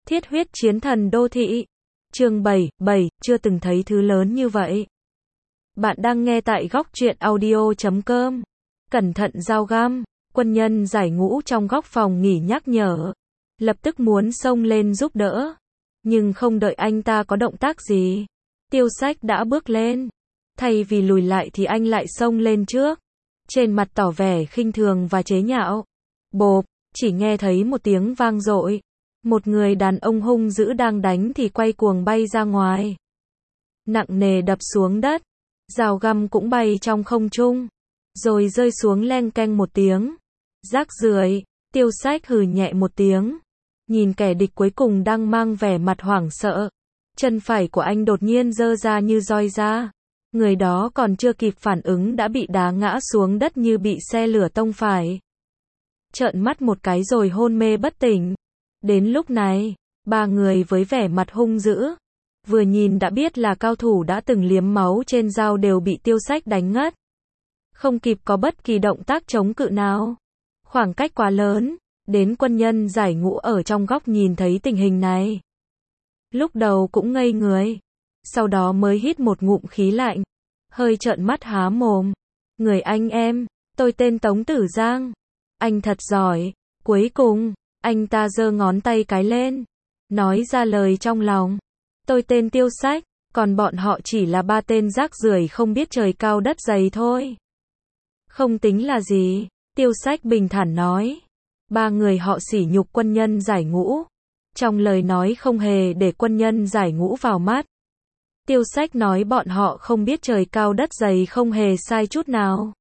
Thiết huyết chiến thần đô thị. Chương 7, chưa từng thấy thứ lớn như vậy. Bạn đang nghe tại góc truyện audio.com. Cẩn thận dao găm, quân nhân giải ngũ trong góc phòng nghỉ nhắc nhở. Lập tức muốn xông lên giúp đỡ. Nhưng không đợi anh ta có động tác gì. Tiêu Sách đã bước lên. Thay vì lùi lại thì anh lại xông lên trước. Trên mặt tỏ vẻ khinh thường và chế nhạo. Bộp, chỉ nghe thấy một tiếng vang dội. Một người đàn ông hung dữ đang đánh thì quay cuồng bay ra ngoài. Nặng nề đập xuống đất. Dao găm cũng bay trong không trung. Rồi rơi xuống leng keng một tiếng. Rác rưởi. Tiêu Sách hừ nhẹ một tiếng. Nhìn kẻ địch cuối cùng đang mang vẻ mặt hoảng sợ. Chân phải của anh đột nhiên giơ ra như roi ra. Người đó còn chưa kịp phản ứng đã bị đá ngã xuống đất như bị xe lửa tông phải. Trợn mắt một cái rồi hôn mê bất tỉnh. Đến lúc này, ba người với vẻ mặt hung dữ. Vừa nhìn đã biết là cao thủ đã từng liếm máu trên dao đều bị Tiêu Sách đánh ngất. Không kịp có bất kỳ động tác chống cự nào. Khoảng cách quá lớn, đến quân nhân giải ngũ ở trong góc nhìn thấy tình hình này. Lúc đầu cũng ngây người. Sau đó mới hít một ngụm khí lạnh. Hơi trợn mắt há mồm. Người anh em, tôi tên Tống Tử Giang. Anh thật giỏi. Cuối cùng, anh ta giơ ngón tay cái lên. Nói ra lời trong lòng. Tôi tên Tiêu Sách, còn bọn họ chỉ là ba tên rác rưởi không biết trời cao đất dày thôi. Không tính là gì, Tiêu Sách bình thản nói. Ba người họ sỉ nhục quân nhân giải ngũ. Trong lời nói không hề để quân nhân giải ngũ vào mắt. Tiêu Sách nói bọn họ không biết trời cao đất dày không hề sai chút nào.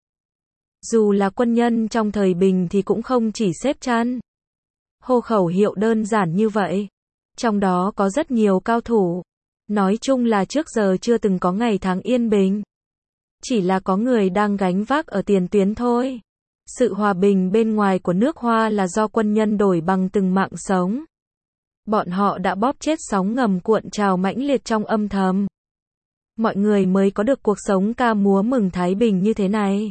Dù là quân nhân trong thời bình thì cũng không chỉ xếp chăn. Hô khẩu hiệu đơn giản như vậy. Trong đó có rất nhiều cao thủ. Nói chung là trước giờ chưa từng có ngày tháng yên bình. Chỉ là có người đang gánh vác ở tiền tuyến thôi. Sự hòa bình bên ngoài của nước Hoa là do quân nhân đổi bằng từng mạng sống. Bọn họ đã bóp chết sóng ngầm cuộn trào mãnh liệt trong âm thầm. Mọi người mới có được cuộc sống ca múa mừng thái bình như thế này.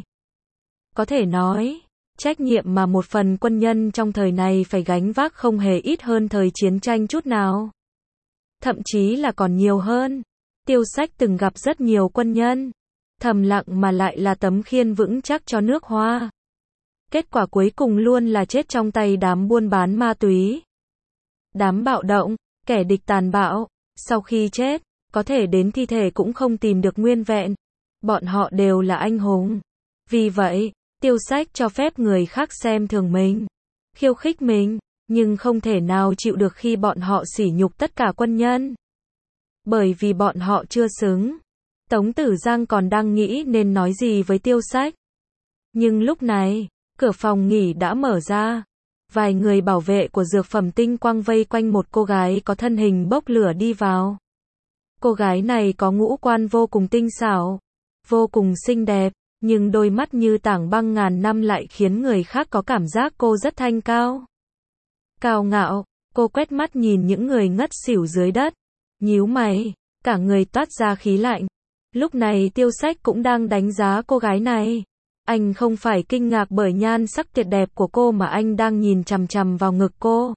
Có thể nói, trách nhiệm mà một phần quân nhân trong thời này phải gánh vác không hề ít hơn thời chiến tranh chút nào. Thậm chí là còn nhiều hơn. Tiêu Sách từng gặp rất nhiều quân nhân. Thầm lặng mà lại là tấm khiên vững chắc cho nước Hoa. Kết quả cuối cùng luôn là chết trong tay đám buôn bán ma túy. Đám bạo động, kẻ địch tàn bạo. Sau khi chết, có thể đến thi thể cũng không tìm được nguyên vẹn. Bọn họ đều là anh hùng. Vì vậy, Tiêu Sách cho phép người khác xem thường mình, khiêu khích mình, nhưng không thể nào chịu được khi bọn họ sỉ nhục tất cả quân nhân. Bởi vì bọn họ chưa xứng. Tống Tử Giang còn đang nghĩ nên nói gì với Tiêu Sách. Nhưng lúc này, cửa phòng nghỉ đã mở ra. Vài người bảo vệ của dược phẩm Tinh Quang vây quanh một cô gái có thân hình bốc lửa đi vào. Cô gái này có ngũ quan vô cùng tinh xảo, vô cùng xinh đẹp. Nhưng đôi mắt như tảng băng ngàn năm lại khiến người khác có cảm giác cô rất thanh cao. Cao ngạo, cô quét mắt nhìn những người ngất xỉu dưới đất. Nhíu mày, cả người toát ra khí lạnh. Lúc này Tiêu Sách cũng đang đánh giá cô gái này. Anh không phải kinh ngạc bởi nhan sắc tuyệt đẹp của cô mà anh đang nhìn chằm chằm vào ngực cô.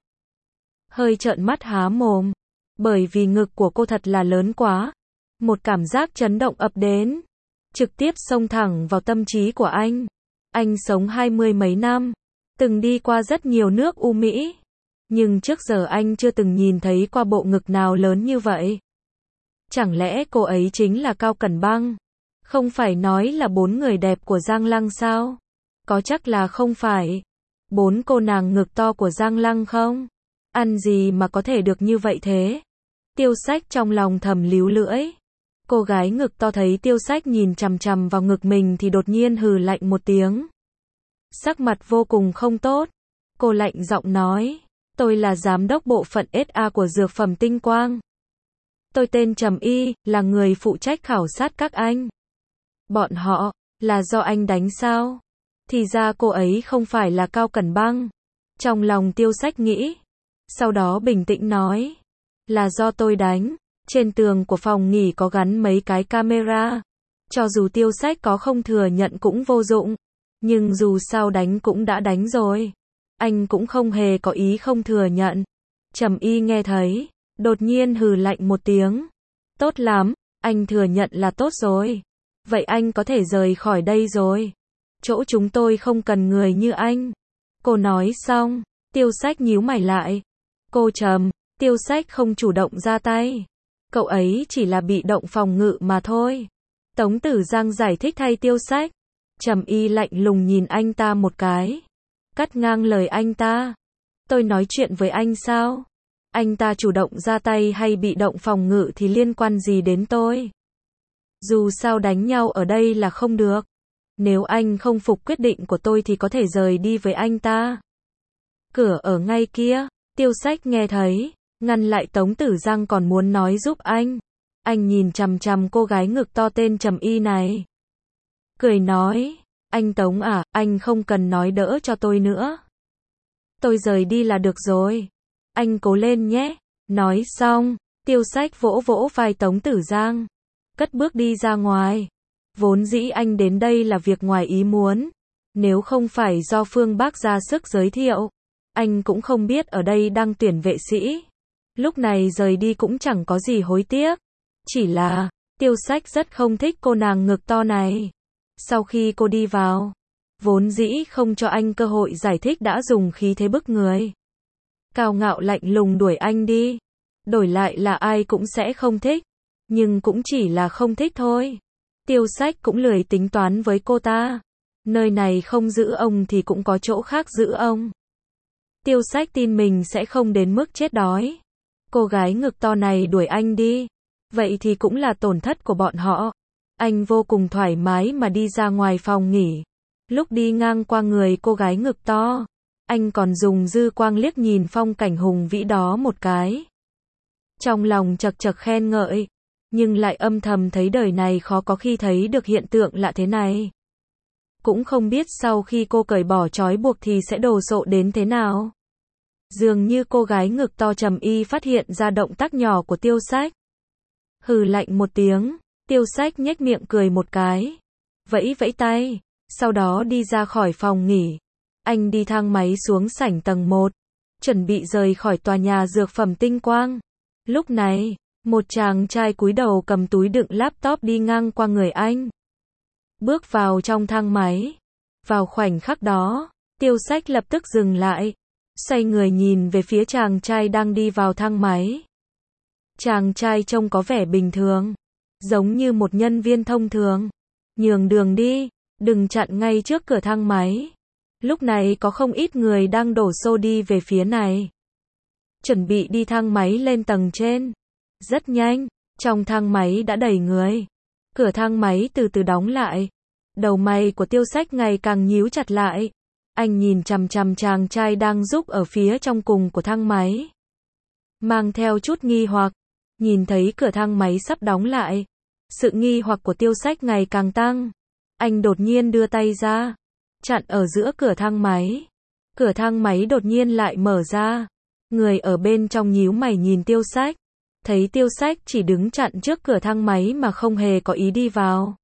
Hơi trợn mắt há mồm. Bởi vì ngực của cô thật là lớn quá. Một cảm giác chấn động ập đến. Trực tiếp xông thẳng vào tâm trí của anh. Anh sống 20 mấy năm, từng đi qua rất nhiều nước U Mỹ, nhưng trước giờ anh chưa từng nhìn thấy qua bộ ngực nào lớn như vậy. Chẳng lẽ cô ấy chính là Cao Cẩn Băng? Không phải nói là 4 người đẹp của Giang Lăng sao? Có chắc là không phải. 4 cô nàng ngực to của Giang Lăng không? Ăn gì mà có thể được như vậy thế? Tiêu Sách trong lòng thầm líu lưỡi. Cô gái ngực to thấy Tiêu Sách nhìn chằm chằm vào ngực mình thì đột nhiên hừ lạnh một tiếng. Sắc mặt vô cùng không tốt. Cô lạnh giọng nói, tôi là giám đốc bộ phận SA của dược phẩm Tinh Quang. Tôi tên Trầm Y, là người phụ trách khảo sát các anh. Bọn họ, là do anh đánh sao? Thì ra cô ấy không phải là Cao Cẩn Băng. Trong lòng Tiêu Sách nghĩ. Sau đó bình tĩnh nói, là do tôi đánh. Trên tường của phòng nghỉ có gắn mấy cái camera. Cho dù Tiêu Sách có không thừa nhận cũng vô dụng. Nhưng dù sao đánh cũng đã đánh rồi. Anh cũng không hề có ý không thừa nhận. Trầm Y nghe thấy, đột nhiên hừ lạnh một tiếng. Tốt lắm, anh thừa nhận là tốt rồi. Vậy anh có thể rời khỏi đây rồi. Chỗ chúng tôi không cần người như anh. Cô nói xong, Tiêu Sách nhíu mày lại. Cô Trầm, Tiêu Sách không chủ động ra tay. Cậu ấy chỉ là bị động phòng ngự mà thôi. Tống Tử Giang giải thích thay Tiêu Sách. Trầm Y lạnh lùng nhìn anh ta một cái. Cắt ngang lời anh ta. Tôi nói chuyện với anh sao? Anh ta chủ động ra tay hay bị động phòng ngự thì liên quan gì đến tôi? Dù sao đánh nhau ở đây là không được. Nếu anh không phục quyết định của tôi thì có thể rời đi với anh ta. Cửa ở ngay kia, Tiêu Sách nghe thấy, ngăn lại Tống Tử Giang còn muốn nói giúp anh. Anh nhìn chằm chằm cô gái ngực to tên Trầm Y này. Cười nói, anh Tống à, anh không cần nói đỡ cho tôi nữa. Tôi rời đi là được rồi. Anh cố lên nhé. Nói xong, Tiêu Sách vỗ vỗ vai Tống Tử Giang. Cất bước đi ra ngoài. Vốn dĩ anh đến đây là việc ngoài ý muốn. Nếu không phải do Phương Bác ra sức giới thiệu, anh cũng không biết ở đây đang tuyển vệ sĩ. Lúc này rời đi cũng chẳng có gì hối tiếc. Chỉ là, Tiêu Sách rất không thích cô nàng ngực to này. Sau khi cô đi vào, vốn dĩ không cho anh cơ hội giải thích đã dùng khí thế bức người. Cao ngạo lạnh lùng đuổi anh đi. Đổi lại là ai cũng sẽ không thích. Nhưng cũng chỉ là không thích thôi. Tiêu Sách cũng lười tính toán với cô ta. Nơi này không giữ ông thì cũng có chỗ khác giữ ông. Tiêu Sách tin mình sẽ không đến mức chết đói. Cô gái ngực to này đuổi anh đi. Vậy thì cũng là tổn thất của bọn họ. Anh vô cùng thoải mái mà đi ra ngoài phòng nghỉ. Lúc đi ngang qua người cô gái ngực to, anh còn dùng dư quang liếc nhìn phong cảnh hùng vĩ đó một cái. Trong lòng chật chật khen ngợi, nhưng lại âm thầm thấy đời này khó có khi thấy được hiện tượng lạ thế này. Cũng không biết sau khi cô cởi bỏ trói buộc thì sẽ đồ sộ đến thế nào. Dường như cô gái ngực to Trầm Y phát hiện ra động tác nhỏ của Tiêu Sách. Hừ lạnh một tiếng, Tiêu Sách nhếch miệng cười một cái, vẫy vẫy tay, sau đó đi ra khỏi phòng nghỉ. Anh đi thang máy xuống sảnh tầng 1, chuẩn bị rời khỏi tòa nhà dược phẩm Tinh Quang. Lúc này, một chàng trai cúi đầu cầm túi đựng laptop đi ngang qua người anh. Bước vào trong thang máy. Vào khoảnh khắc đó, Tiêu Sách lập tức dừng lại, xoay người nhìn về phía chàng trai đang đi vào thang máy. Chàng trai trông có vẻ bình thường, giống như một nhân viên thông thường. Nhường đường đi, đừng chặn ngay trước cửa thang máy. Lúc này có không ít người đang đổ xô đi về phía này. Chuẩn bị đi thang máy lên tầng trên. Rất nhanh, trong thang máy đã đầy người. Cửa thang máy từ từ đóng lại. Đầu mày của Tiêu Sách ngày càng nhíu chặt lại. Anh nhìn chằm chằm chàng trai đang giúp ở phía trong cùng của thang máy. Mang theo chút nghi hoặc, nhìn thấy cửa thang máy sắp đóng lại. Sự nghi hoặc của Tiêu Sách ngày càng tăng. Anh đột nhiên đưa tay ra, chặn ở giữa cửa thang máy. Cửa thang máy đột nhiên lại mở ra. Người ở bên trong nhíu mày nhìn Tiêu Sách. Thấy Tiêu Sách chỉ đứng chặn trước cửa thang máy mà không hề có ý đi vào.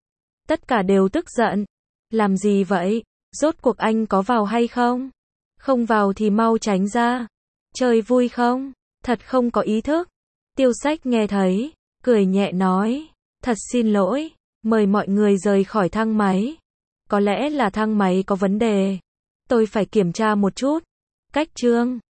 Tất cả đều tức giận. Làm gì vậy? Rốt cuộc anh có vào hay không? Không vào thì mau tránh ra. Chơi vui không? Thật không có ý thức. Tiêu Sách nghe thấy, cười nhẹ nói. Thật xin lỗi, mời mọi người rời khỏi thang máy. Có lẽ là thang máy có vấn đề. Tôi phải kiểm tra một chút. Cách chương